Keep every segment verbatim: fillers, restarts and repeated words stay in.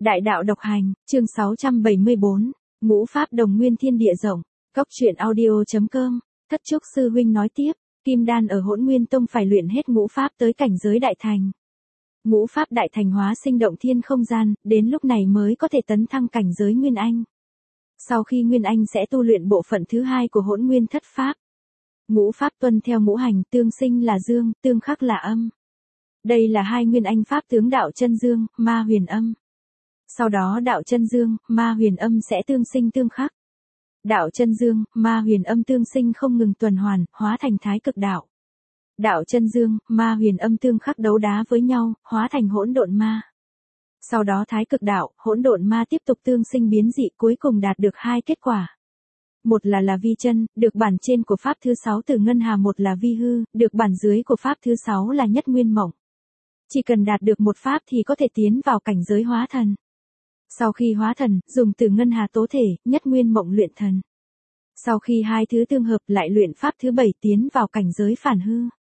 Đại đạo độc hành, chương sáu trăm bảy mươi bốn, ngũ pháp đồng nguyên thiên địa rộng, cốc truyện audio.com, Thất Trúc sư huynh nói tiếp, kim đan ở Hỗn Nguyên Tông phải luyện hết ngũ pháp tới cảnh giới đại thành. Ngũ pháp đại thành hóa sinh động thiên không gian, đến lúc này mới có thể tấn thăng cảnh giới Nguyên Anh. Sau khi Nguyên Anh sẽ tu luyện bộ phận thứ hai của Hỗn Nguyên thất pháp. Ngũ pháp tuân theo ngũ hành, tương sinh là dương, tương khắc là âm. Đây là hai Nguyên Anh pháp tướng đạo chân dương, ma huyền âm. Sau đó đạo chân dương, ma huyền âm sẽ tương sinh tương khắc. Đạo chân dương, ma huyền âm tương sinh không ngừng tuần hoàn, hóa thành thái cực đạo. Đạo chân dương, ma huyền âm tương khắc đấu đá với nhau, hóa thành hỗn độn ma. Sau đó thái cực đạo, hỗn độn ma tiếp tục tương sinh biến dị, cuối cùng đạt được hai kết quả. Một là là vi chân, được bản trên của pháp thứ sáu từ ngân hà, một là vi hư, được bản dưới của pháp thứ sáu là nhất nguyên mộng. Chỉ cần đạt được một pháp thì có thể tiến vào cảnh giới hóa thần. Sau khi hóa thần, dùng từ ngân hà tố thể, nhất nguyên mộng luyện thần. Sau khi hai thứ tương hợp lại luyện pháp thứ bảy tiến vào cảnh giới phản hư.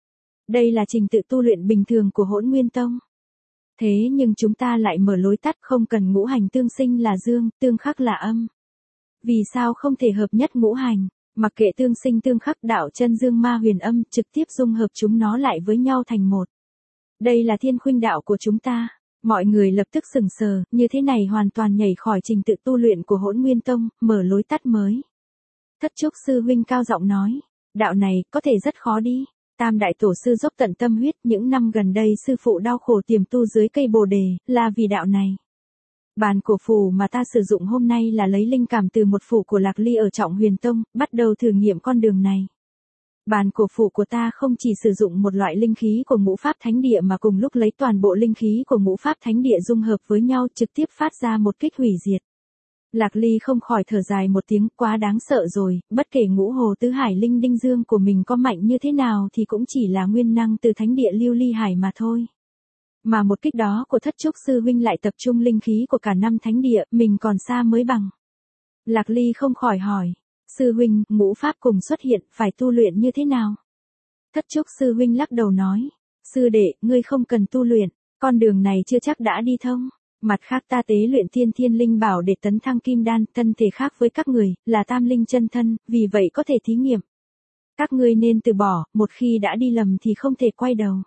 Đây là trình tự tu luyện bình thường của Hỗn Nguyên Tông. Thế nhưng chúng ta lại mở lối tắt, không cần ngũ hành tương sinh là dương, tương khắc là âm. Vì sao không thể hợp nhất ngũ hành, mặc kệ tương sinh tương khắc đạo chân dương ma huyền âm, trực tiếp dung hợp chúng nó lại với nhau thành một. Đây là thiên khuynh đạo của chúng ta. Mọi người lập tức sừng sờ, như thế này hoàn toàn nhảy khỏi trình tự tu luyện của Hỗn Nguyên Tông, mở lối tắt mới. Thất Trúc sư huynh cao giọng nói, đạo này có thể rất khó đi. Tam đại tổ sư dốc tận tâm huyết, những năm gần đây sư phụ đau khổ tiềm tu dưới cây bồ đề, là vì đạo này. Bàn cổ phù mà ta sử dụng hôm nay là lấy linh cảm từ một phù của Lạc Ly ở Trọng Huyền Tông, bắt đầu thử nghiệm con đường này. Bàn cổ phù của ta không chỉ sử dụng một loại linh khí của ngũ pháp thánh địa mà cùng lúc lấy toàn bộ linh khí của ngũ pháp thánh địa dung hợp với nhau, trực tiếp phát ra một kích hủy diệt. Lạc Ly không khỏi thở dài một tiếng, quá đáng sợ rồi, bất kể ngũ hồ tứ hải linh đinh dương của mình có mạnh như thế nào thì cũng chỉ là nguyên năng từ thánh địa lưu ly hải mà thôi. Mà một kích đó của Thất Trúc sư huynh lại tập trung linh khí của cả năm thánh địa, mình còn xa mới bằng. Lạc Ly không khỏi hỏi, sư huynh, ngũ pháp cùng xuất hiện, phải tu luyện như thế nào? Thất Trúc sư huynh lắc đầu nói, sư đệ, ngươi không cần tu luyện, con đường này chưa chắc đã đi thông. Mặt khác ta tế luyện thiên thiên linh bảo để tấn thăng kim đan, thân thể khác với các người, là tam linh chân thân, vì vậy có thể thí nghiệm. Các ngươi nên từ bỏ, một khi đã đi lầm thì không thể quay đầu.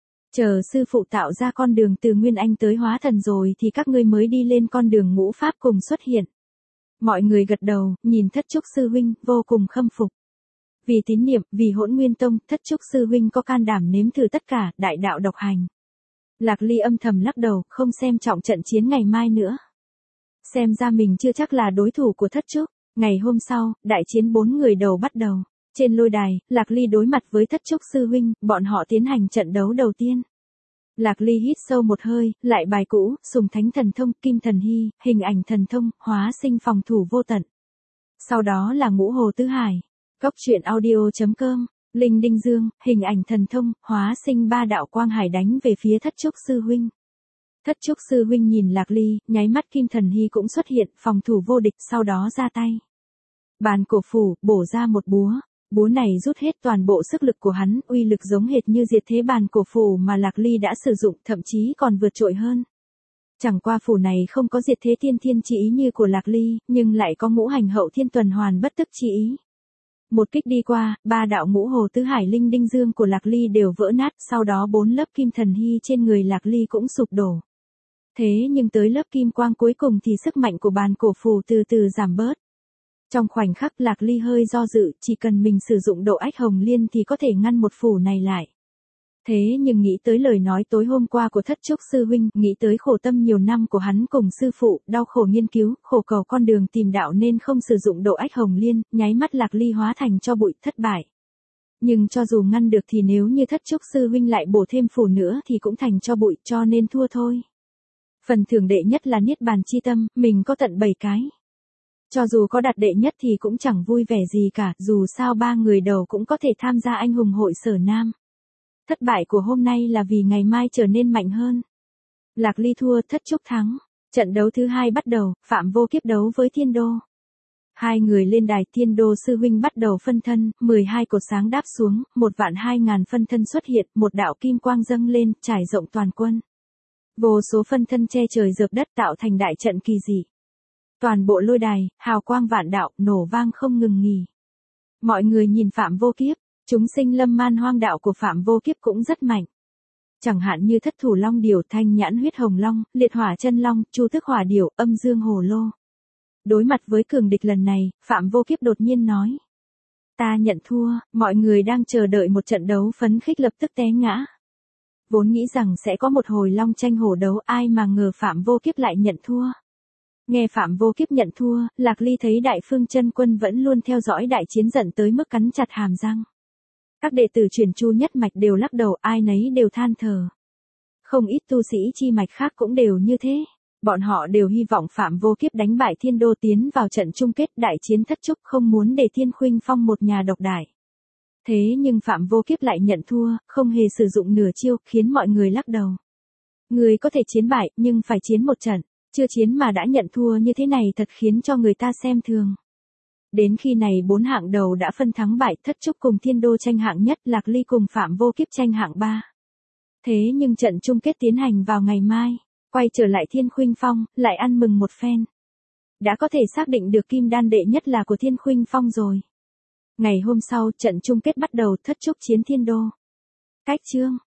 Chờ sư phụ tạo ra con đường từ Nguyên Anh tới hóa thần rồi thì các ngươi mới đi lên con đường ngũ pháp cùng xuất hiện. Mọi người gật đầu, nhìn Thất Trúc sư huynh, vô cùng khâm phục. Vì tín niệm, vì Hỗn Nguyên Tông, Thất Trúc sư huynh có can đảm nếm thử tất cả, đại đạo độc hành. Lạc Ly âm thầm lắc đầu, không xem trọng trận chiến ngày mai nữa. Xem ra mình chưa chắc là đối thủ của Thất Trúc. Ngày hôm sau, đại chiến bốn người đầu bắt đầu. Trên lôi đài, Lạc Ly đối mặt với Thất Trúc sư huynh, bọn họ tiến hành trận đấu đầu tiên. Lạc Ly hít sâu một hơi, lại bài cũ, sùng thánh thần thông, kim thần hy, hình ảnh thần thông, hóa sinh phòng thủ vô tận. Sau đó là ngũ hồ tứ hải. Cốc truyện audio.com, linh đinh dương, hình ảnh thần thông, hóa sinh ba đạo quang hải đánh về phía Thất Trúc sư huynh. Thất Trúc sư huynh nhìn Lạc Ly, nháy mắt kim thần hy cũng xuất hiện, phòng thủ vô địch, sau đó ra tay. Bàn cổ phủ, bổ ra một búa. Búa này rút hết toàn bộ sức lực của hắn, uy lực giống hệt như diệt thế bàn cổ phù mà Lạc Ly đã sử dụng, thậm chí còn vượt trội hơn. Chẳng qua phù này không có diệt thế tiên thiên chi ý như của Lạc Ly, nhưng lại có ngũ hành hậu thiên tuần hoàn bất tức chi ý. Một kích đi qua, ba đạo ngũ hồ tứ hải linh đinh dương của Lạc Ly đều vỡ nát, sau đó bốn lớp kim thần hy trên người Lạc Ly cũng sụp đổ. Thế nhưng tới lớp kim quang cuối cùng thì sức mạnh của bàn cổ phù từ từ giảm bớt. Trong khoảnh khắc Lạc Ly hơi do dự, chỉ cần mình sử dụng độ ách hồng liên thì có thể ngăn một phù này lại. Thế nhưng nghĩ tới lời nói tối hôm qua của Thất Trúc sư huynh, nghĩ tới khổ tâm nhiều năm của hắn cùng sư phụ, đau khổ nghiên cứu, khổ cầu con đường tìm đạo nên không sử dụng độ ách hồng liên, nháy mắt Lạc Ly hóa thành cho bụi, thất bại. Nhưng cho dù ngăn được thì nếu như Thất Trúc sư huynh lại bổ thêm phù nữa thì cũng thành cho bụi, cho nên thua thôi. Phần thưởng đệ nhất là niết bàn chi tâm, mình có tận bảy cái. Cho dù có đạt đệ nhất thì cũng chẳng vui vẻ gì cả, dù sao ba người đầu cũng có thể tham gia anh hùng hội Sở Nam. Thất bại của hôm nay là vì ngày mai trở nên mạnh hơn. Lạc Ly thua, Thất Trúc thắng. Trận đấu thứ hai bắt đầu, Phạm Vô Kiếp đấu với Thiên Đô. Hai người lên đài, Thiên Đô sư huynh bắt đầu phân thân, mười hai cột sáng đáp xuống, một vạn hai ngàn phân thân xuất hiện, một đạo kim quang dâng lên, trải rộng toàn quân. Vô số phân thân che trời dợp đất tạo thành đại trận kỳ dị. Toàn bộ lôi đài, hào quang vạn đạo, nổ vang không ngừng nghỉ. Mọi người nhìn Phạm Vô Kiếp, chúng sinh lâm man hoang đạo của Phạm Vô Kiếp cũng rất mạnh. Chẳng hạn như thất thủ long điểu, thanh nhãn huyết hồng long, liệt hỏa chân long, chu tước hỏa điểu, âm dương hồ lô. Đối mặt với cường địch lần này, Phạm Vô Kiếp đột nhiên nói. Ta nhận thua, mọi người đang chờ đợi một trận đấu phấn khích lập tức té ngã. Vốn nghĩ rằng sẽ có một hồi long tranh hổ đấu, ai mà ngờ Phạm Vô Kiếp lại nhận thua. Nghe Phạm Vô Kiếp nhận thua, Lạc Ly thấy Đại Phương Chân Quân vẫn luôn theo dõi đại chiến giận tới mức cắn chặt hàm răng. Các đệ tử truyền Chu nhất mạch đều lắc đầu, ai nấy đều than thở. Không ít tu sĩ chi mạch khác cũng đều như thế. Bọn họ đều hy vọng Phạm Vô Kiếp đánh bại Thiên Đô tiến vào trận chung kết đại chiến thất trúc, không muốn để Thiên Khuynh Phong một nhà độc đại. Thế nhưng Phạm Vô Kiếp lại nhận thua, không hề sử dụng nửa chiêu, khiến mọi người lắc đầu. Người có thể chiến bại, nhưng phải chiến một trận, chưa chiến mà đã nhận thua như thế này thật khiến cho người ta xem thường. Đến khi này bốn hạng đầu đã phân thắng bại, thất trúc cùng Thiên Đô tranh hạng nhất, Lạc Ly cùng Phạm Vô Kiếp tranh hạng ba. Thế nhưng trận chung kết tiến hành vào ngày mai, quay trở lại Thiên Khuynh Phong, lại ăn mừng một phen. Đã có thể xác định được kim đan đệ nhất là của Thiên Khuynh Phong rồi. Ngày hôm sau, trận chung kết bắt đầu, thất trúc chiến Thiên Đô. Cách chương